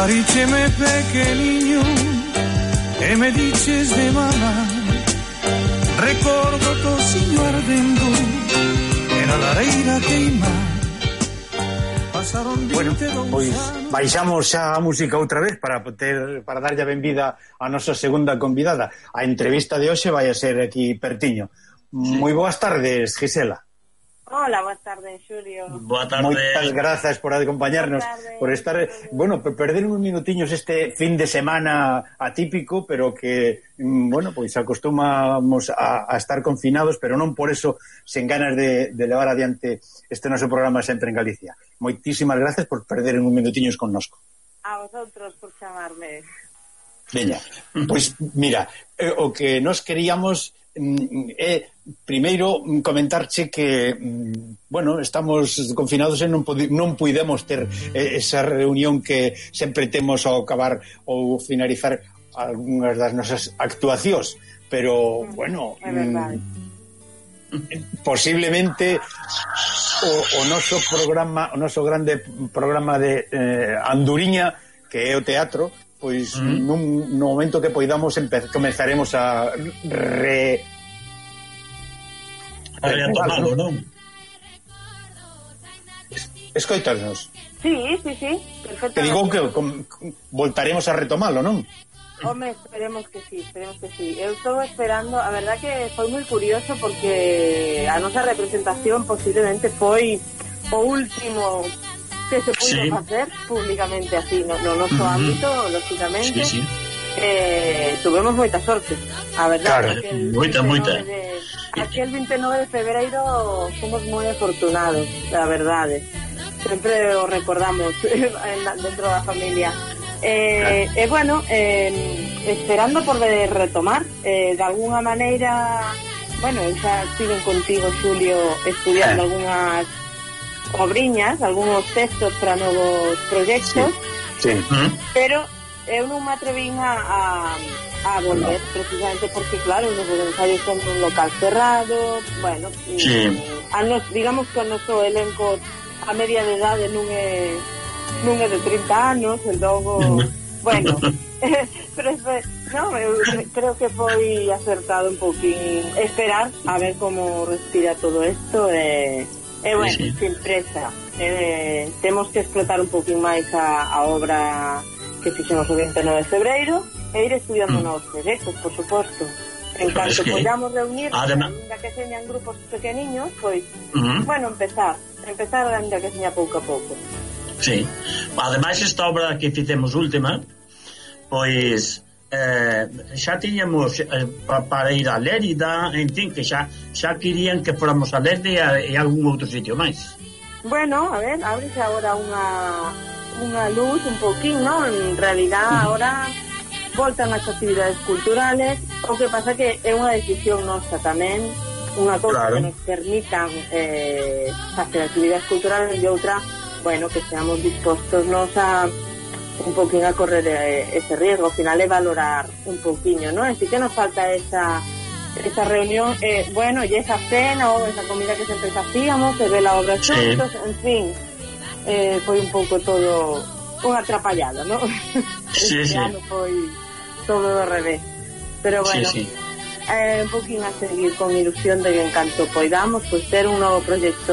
Parícheme pequeniño e me diches de mamá, recordo tociño ardendo e na lareira queima. Bueno, pois baixamos xa a música outra vez para darlle a benvida a nosa segunda convidada. A entrevista de hoxe vai a ser aquí pertiño. Moi boas tardes, Gisela. Hola, boas tardes, Xulio. Boa tarde. Moitas grazas por acompañarnos, por estar, bueno, perder uns minutiños este fin de semana atípico, pero que, bueno, pois acostumamos a estar confinados, pero non por eso sen ganas de levar adiante este noso programa sempre en Galicia. Moitísimas grazas por perder uns minutiños connosco. A vosotros por chamarme. Veña, pois mira, o que nos queríamos primeiro comentarche que bueno, estamos confinados e non puidemos ter esa reunión que sempre temos ao acabar ou finalizar algunhas das nosas actuacións, pero bueno, posiblemente o noso programa, o noso grande programa de Anduriña, que é o teatro, pois no momento que poidamos comezaremos a retomalo, non? Escoitarnos. Sí, perfecto. Te digo que voltaremos a retomalo, non? Home, esperemos que sí. Eu estou esperando, a verdad que foi moi curioso porque a nosa representación posiblemente foi o último que se pudo facer públicamente así no noso ámbito, lógicamente. Sí. Tuvemos moita sorte, a verdade. Claro, moita. Aquel 29 de febreiro fomos moi afortunados, a verdade. Sempre o recordamos dentro da familia. Bueno, esperando por retomar de alguna maneira. Bueno, xa estiven contigo, Xulio, estudiando algunhas obriñas, algúns textos para novos proxectos, sí. Pero eu non me atrevín a volver, precisamente porque, claro, os ensaios son un local cerrado, bueno, digamos que o noso elenco a media de idade non é de 30 anos, e logo, bueno, pero eu creo que foi acertado un poquín esperar a ver como respira todo isto e bueno, sin presa. Temos que explotar un poquín máis a obra que fixemos o 29 de febreiro e ir estudiando novos proxectos, por suposto. En canto podamos reunir, ainda que señan grupos pequeniños, pois, bueno, empezar ainda que seña pouco a pouco. Sí. Ademais, esta obra que fixemos última, pois xa tiñamos para ir a Lérida, en fin, que xa querían que fóramos a Lérida e algún outro sitio máis. Bueno, a ver, ábrese agora unha luz un poquín, ¿no? En realidad agora voltan as actividades culturales, o que pasa que é unha decisión nosa tamén, unha cousa que nos permitan facer actividades culturales e outra, bueno, que seamos dispostos nos a un poquín a correr ese riesgo, ao final é valorar un poquinho, ¿no? Así que nos falta esa reunión, bueno, e esa cena ou esa comida que sempre facíamos, e ver a obra xuntos, en fin, foi un pouco todo unha atrapallada, ¿no? Este ano foi todo do revés, pero bueno, un poquín a seguir con ilusión de que en canto poidamos, pues ter un novo proxecto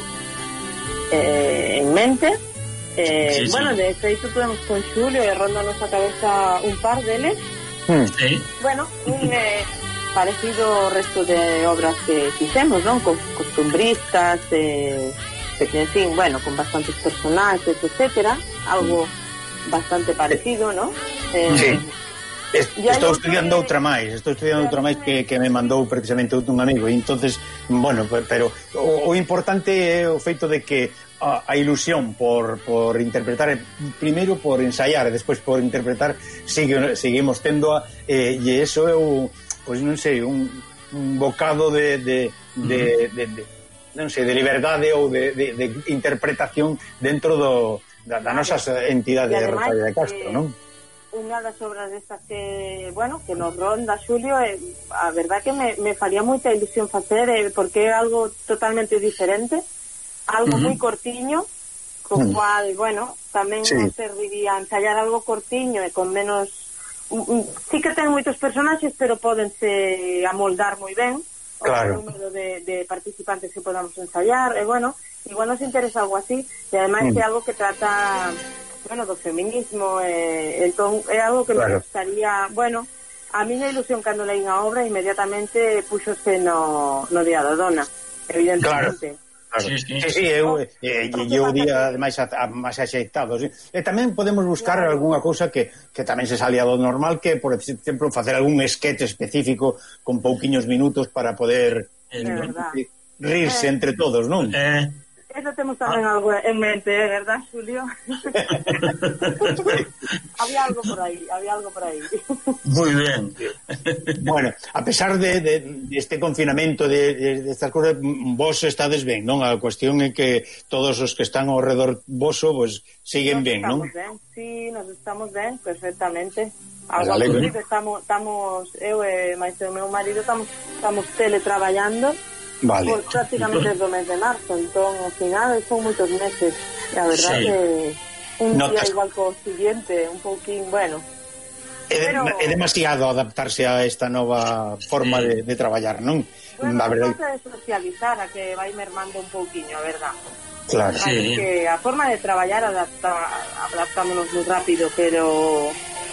en mente. Bueno, de feito tuvemos con Xulio e ronda a nosa cabeza un par deles. Bueno, un parecido ao resto de obras que fixemos, non? Con costumbristas, en fin, bueno, con bastantes personajes, etcétera, algo bastante parecido, ¿no? Estou estudiando outra máis que me mandou precisamente un amigo, e entonces, bueno, pero o importante é o feito de que a ilusión por interpretar, primeiro por ensaiar e despois por interpretar, seguimos tendo e eso é pois non sei, un bocado de non sei, de liberdade ou de interpretación dentro da nosa entidade de Rosalía de Castro, non? Unha das obras destas que, bueno, que nos ronda, Xulio, a verdad que me faría moita ilusión facer, porque é algo totalmente diferente, algo moi cortiño, co cual, bueno, tamén nos serviría ensayar algo cortiño e con menos... sí que ten moitos personaxes, pero pódense amoldar moi ben o número de participantes que podamos ensayar, e bueno, igual nos interesa algo así, e ademais é algo que trata, bueno, do feminismo, entón é algo que me gustaría, bueno, a miña ilusión cando leí a obra inmediatamente puxose no Día da Dona, evidentemente. Eu día ademais máis axeitado, e tamén podemos buscar algunha cousa que tamén se salía do normal, que por exemplo facer algún esquete específico con pouquiños minutos para poder rirse entre todos, non? Eso temos tamén algo en mente, verdad, Xulio? Había algo por aí. Muy ben. Bueno, a pesar de este confinamento, de estas cousas, vos estades ben, non? A cuestión é que todos os que están ao redor voso, pues, siguen ben, non? Sí, nos estamos ben, perfectamente. Algo así, estamos, eu e máis o meu marido estamos teletraballando. Vale. Pues prácticamente desde o mes de marzo, entón ao final son moitos meses, a verdad que un día igual co siguiente, un pouquín, bueno, é demasiado adaptarse a esta nova forma de traballar, non? Bueno, a verdade é socializar, a que vai mermando un pouquiño, a verdad. Claro. Que a forma de traballar adaptámonos moi rápido, pero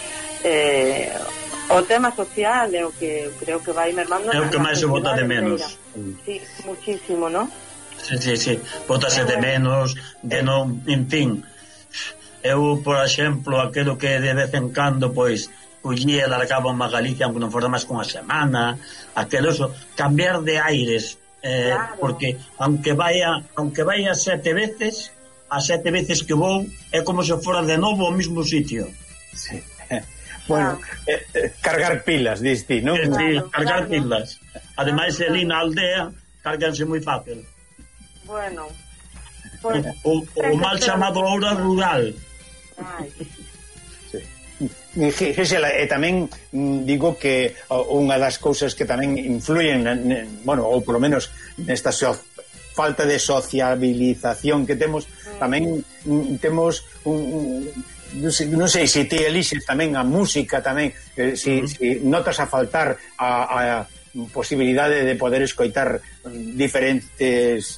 o tema social é o que creo que vai mermando. É o que máis se bota de menos. Sí, muchísimo, ¿no? Sí. Botase de menos, de non, en fin. Eu, por exemplo, aquilo que de vez en cando, pois, collía e largaba unha Galicia, aunque non fora máis con a semana, aquilo, cambiar de aires, porque aunque vaya 7 veces, as 7 veces que vou, é como se fora de novo ao mismo sitio. Sí. Bueno, cargar pilas, diste, non? Sí, cargar pilas. Ademais, ali na aldea, carganse moi fácil. Bueno, pues, o mal chamado hora rural. Gisela, e tamén digo que unha das cousas que tamén influyen, bueno, ou polo menos nesta falta de sociabilización que temos, tamén temos non sei se ti elixes tamén a música tamén, se notas a faltar a posibilidade de poder escoitar diferentes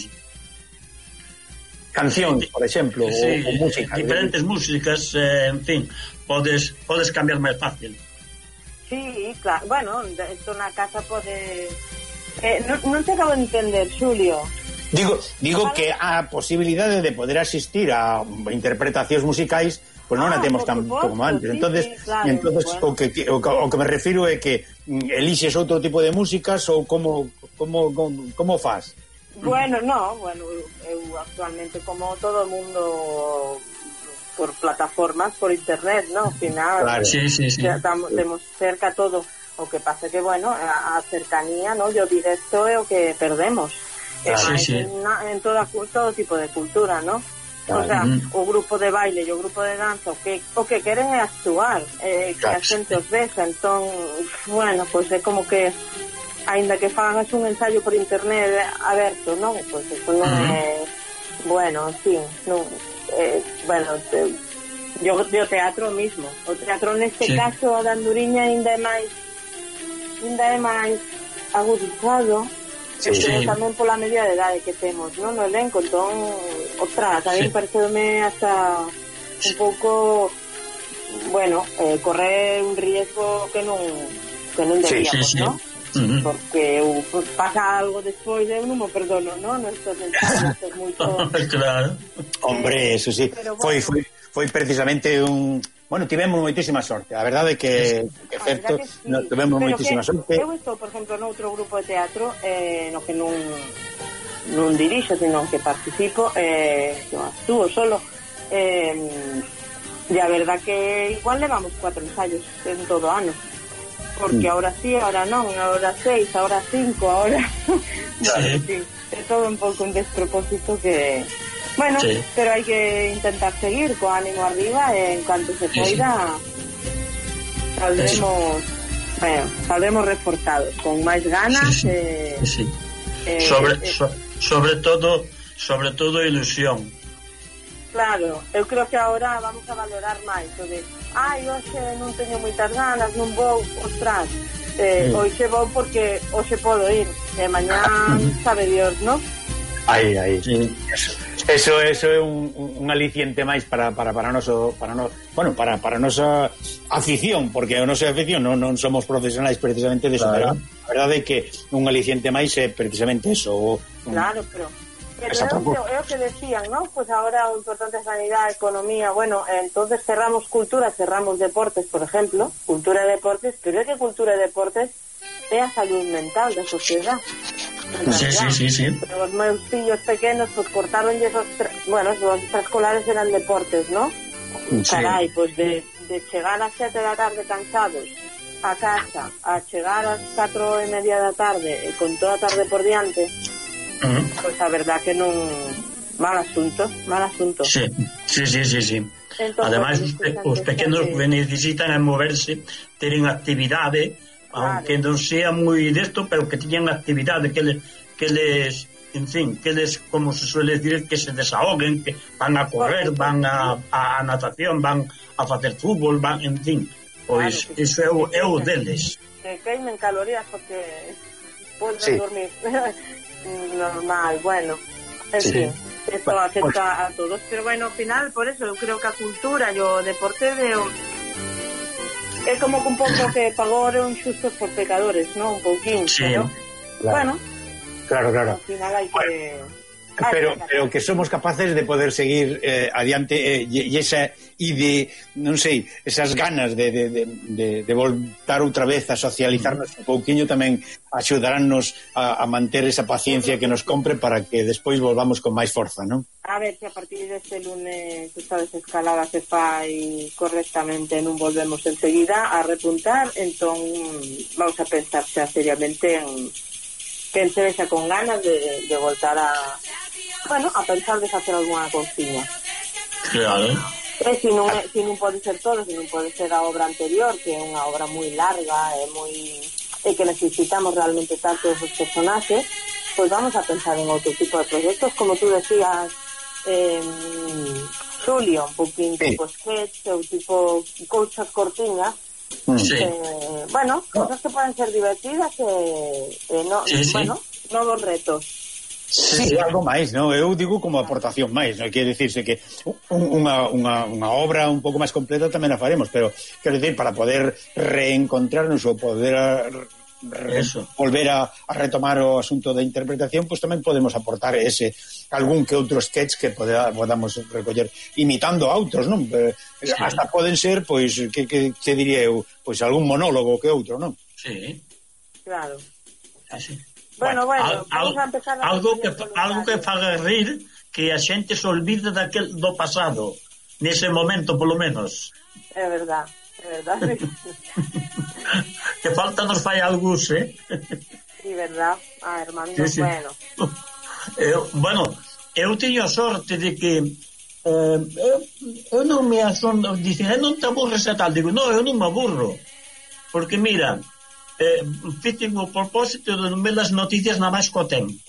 cancións, por exemplo, ou música. Diferentes músicas, en fin, podes cambiar máis fácil. Sí, claro, bueno, esto na casa pode... non te acabo de entender, Xulio. Digo que a posibilidade de poder asistir a interpretacións musicais, pois non a temos tan como antes. Entonces, o que me refiro é que elixes outro tipo de músicas ou como faz? Bueno, eu actualmente, como todo o mundo, por plataformas, por internet, ¿no? Al final, claro. Sí. Temos cerca todo. O que pasa que, bueno, a cercanía, ¿no? Yo directo é o que perdemos. En todo tipo de cultura, ¿no? O sea, o grupo de baile e o grupo de danza o que queren é actuar, que a xente os vexa, entón, bueno, pois é como que aínda que fagas un ensayo por internet aberto, non? Pois eso non é, bueno, en fin, non, bueno, yo teatro mismo, o teatro neste caso a da Anduriña ainda é máis agudizado. Tamén pola medida de idade que temos, non? No elenco, entón, ostras, a mí pareceume hasta un pouco, bueno, correr un riesgo que non debíamos, non? Porque pasa algo despois eu non me perdono, non? Non estou pensando, estou moito... Claro. Hombre, eso sí, foi precisamente un... Bueno, tivemos moitísima sorte. A verdade é que certo, tivemos moitísima sorte. Eu estou, por exemplo, noutro grupo de teatro no que non dirixo, sino que participo, actúo solo, e a verdade que igual levamos 4 ensayos en todo ano, porque ahora sí, ahora non, ahora 6, ahora 5, ahora... Bueno, sí, é todo un pouco un despropósito que... Bueno, pero hai que intentar seguir co ánimo arriba e en cuanto se poida saldremos reforzados con máis ganas sobre todo ilusión. Claro, eu creo que agora vamos a valorar máis o de, hoxe non teño moitas ganas, non vou, ostras, hoxe vou porque hoxe podo ir, e mañán sabe Dios, non? Aí, sí. Eso é un aliciente máis para noso, para nosa afición, porque a nosa afición non somos profesionais precisamente de eso, claro. A verdade é que un aliciente máis é precisamente eso. Claro, pero é o que decían, ¿no? Pues ahora o importante é sanidade, economía, bueno, entonces cerramos cultura, cerramos deportes, por ejemplo, cultura e deportes, pero é que cultura e deportes é a salud mental da sociedade. Sí. Pero os meus fillos pequenos, pues cortaronlles os extraescolares eran deportes, ¿no? Sí. Carai, pues de chegar ás 7 da tarde cansados a casa, a chegar ás 4:30 da tarde con toda a tarde por diante, pues a verdad que non... mal asunto. Sí. Entonces, ademais, os pequenos que necesitan moverse, teren actividade, aunque non sea moi desto, pero que tiñan actividade que les, en fin, que les, como se suele decir, que se desahoguen, que van a correr, van a natación, van a facer fútbol, van, en fin, pois claro, iso é o deles. Que queimen calorías porque poden dormir normal, bueno, en fin, esto afecta a todos, pero bueno, ao final, por eso, eu creo que a cultura e o deporte é como que un pouco que pagoron xustos por pecadores, ¿no? Un pouquín, sí, pero claro. Bueno, claro. Al final hai que... Pero que somos capaces de poder seguir adiante e de, non sei, esas ganas de voltar outra vez a socializarnos un pouquiño tamén axudaránnos a manter esa paciencia que nos compre para que despois volvamos con máis forza, non? A ver se a partir deste lunes esta desescalada se fai correctamente, non volvemos enseguida a repuntar, entón vamos a pensar xa seriamente en esa con ganas de voltar a pensar de facer alguna cousiña. Claro. Se non pode ser todo, se non pode ser a obra anterior, que é unha obra moi larga e que necesitamos realmente tanto esos personajes, pues vamos a pensar en outro tipo de proyectos, como tú decías, Julio, un poquín tipo sketch ou tipo coachas cortiñas. Sí. Bueno, cosas que poden ser divertidas novos retos. Sí, algo máis, non? Eu digo como aportación máis, non? Quere dicirse que unha obra un pouco máis completa tamén a faremos, pero quero dicir, para poder reencontrarnos ou poder volver a retomar o asunto da interpretación, pues tamén podemos aportar algún que outro sketch que podamos recoller imitando a outros, non? Hasta poden ser, pois, que diría eu, pois algún monólogo que outro, non? Sí. Claro. Así. Bueno, vamos a empezar algo que faga rir, que a xente se olvide do pasado nese momento, polo menos. É verdad. Que falta nos fai algús, Sí, verdad. Hermano, sí. Bueno, eu teño a sorte de que eu non me asondo, dicen, non te aburres e tal, digo, non, eu non me aburro, porque mira, fixen o propósito de non ver as noticias na máis co tempo.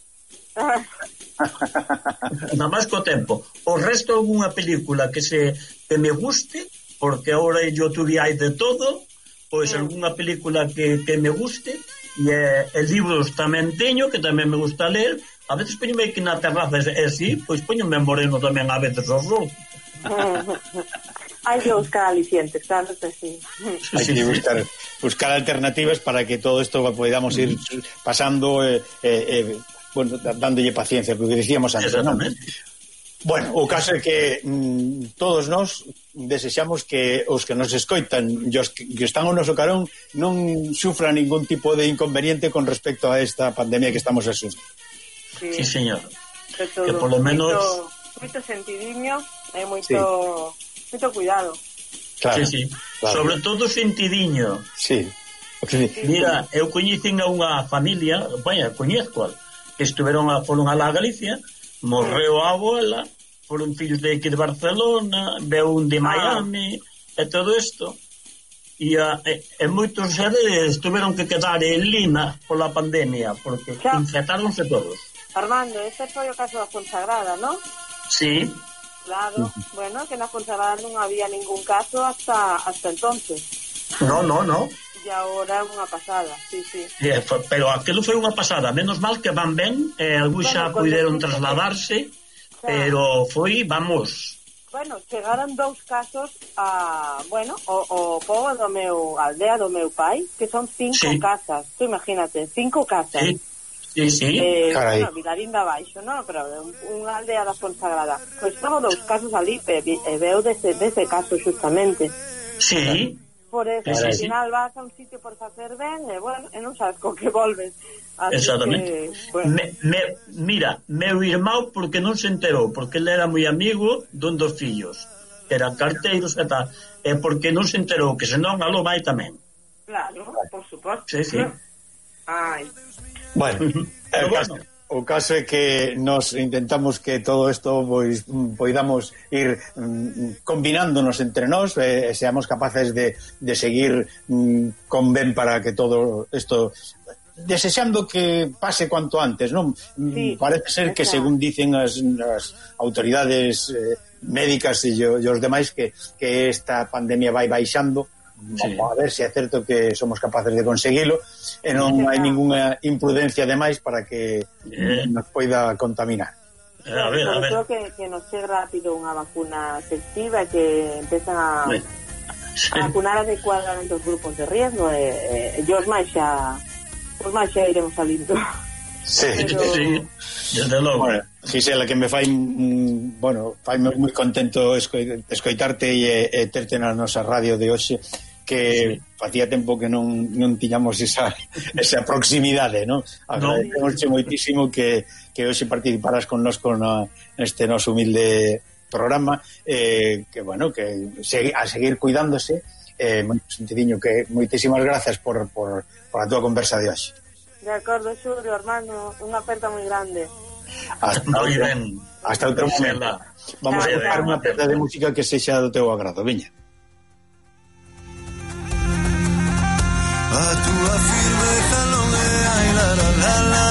Na máis co tempo. O resto algunha película que me guste, porque ahora en YouTube hai de todo, pois algunha película que me guste, e libros tamén teño, que tamén me gusta ler. A veces poñome aquí na terraza pois poñome moreno tamén a veces os rou. Hai que buscar alicientes, claro que sí. Hai que buscar alternativas para que todo isto podamos ir pasando, dándolle paciencia, porque dicíamos antes, non? Bueno, o caso é que todos nós desexamos que os que nos escoitan e os que están ao noso carón non sufran ningún tipo de inconveniente con respecto a esta pandemia que estamos a sufrir. Sí, señor. Que polo menos moito sentidiño e moito cuidado. Claro, sí. Claro. Sobre todo sentidiño. Sí. Mira, eu coñecen a unha familia, coñezco, que foron a la Galicia, morreu a abuela, foron fillos de aquí de Barcelona, veu un de Miami, e todo isto. E moitos seres tuveron que quedar en Lima pola pandemia, porque infectáronse todos. Armando, ese foi o caso da Fonsagrada, non? Sí. Claro, bueno, que na Fonsagrada non había ningún caso hasta entonces. No. E agora é unha pasada, sí. Pero aquilo foi unha pasada, menos mal que van ben, algúns xa puderon trasladarse, pero foi, vamos... Bueno, chegaron 2 casos o pobo do meu aldea do meu pai, que son 5 casas, tú imagínate, 5 casas. Sí. Bueno, Vilarín de Abaixo, ¿no? Pero unha aldea da Fonsagrada. Pois foron 2 casos ali, e veo dese caso justamente. Sí. Por eso, al final vas a un sitio por facer ben, e bueno, e non sabes co que volves. Así exactamente. Que, bueno. Mira, meu irmão, porque non se enterou, porque ele era moi amigo dun dos fillos, eran carteiros e tal, e porque non se enterou, que senón aló vai tamén. Claro, por suposto. Sí. Ai. Bueno, o caso é que nos intentamos que todo isto pois poidamos ir combinándonos entre nós e seamos capaces de seguir con ben para que todo isto, desexando que pase cuanto antes, non? Sí, parece ser que según dicen as autoridades médicas e os demais que esta pandemia vai baixando. Vamos a ver se é certo que somos capaces de conseguilo e non hai ninguna imprudencia demais para que nos poida contaminar. A ver. Creo que nos che rápido unha vacuna efectiva, que empezan a vacunar adecuadamente os grupos de riesgo, e os máis xa iremos salindo. Sí, desde logo. Bueno, Gisela, que me fai moi contento escoitarte e terte na nosa radio de hoxe, que facía tempo que non tiñamos esa proximidade, non? Agradecemos moitísimo que hoxe participaras con nos neste noso humilde programa, que a seguir cuidándose, sentidiño que moitísimas grazas por a tua conversa de hoxe. De acordo, Xulio, hermano, unha aperta moi grande. Hasta outro momento. Vamos a tocar unha peza de música que sexa do teu agrado, viña. A tua firmeza non é ai la la la la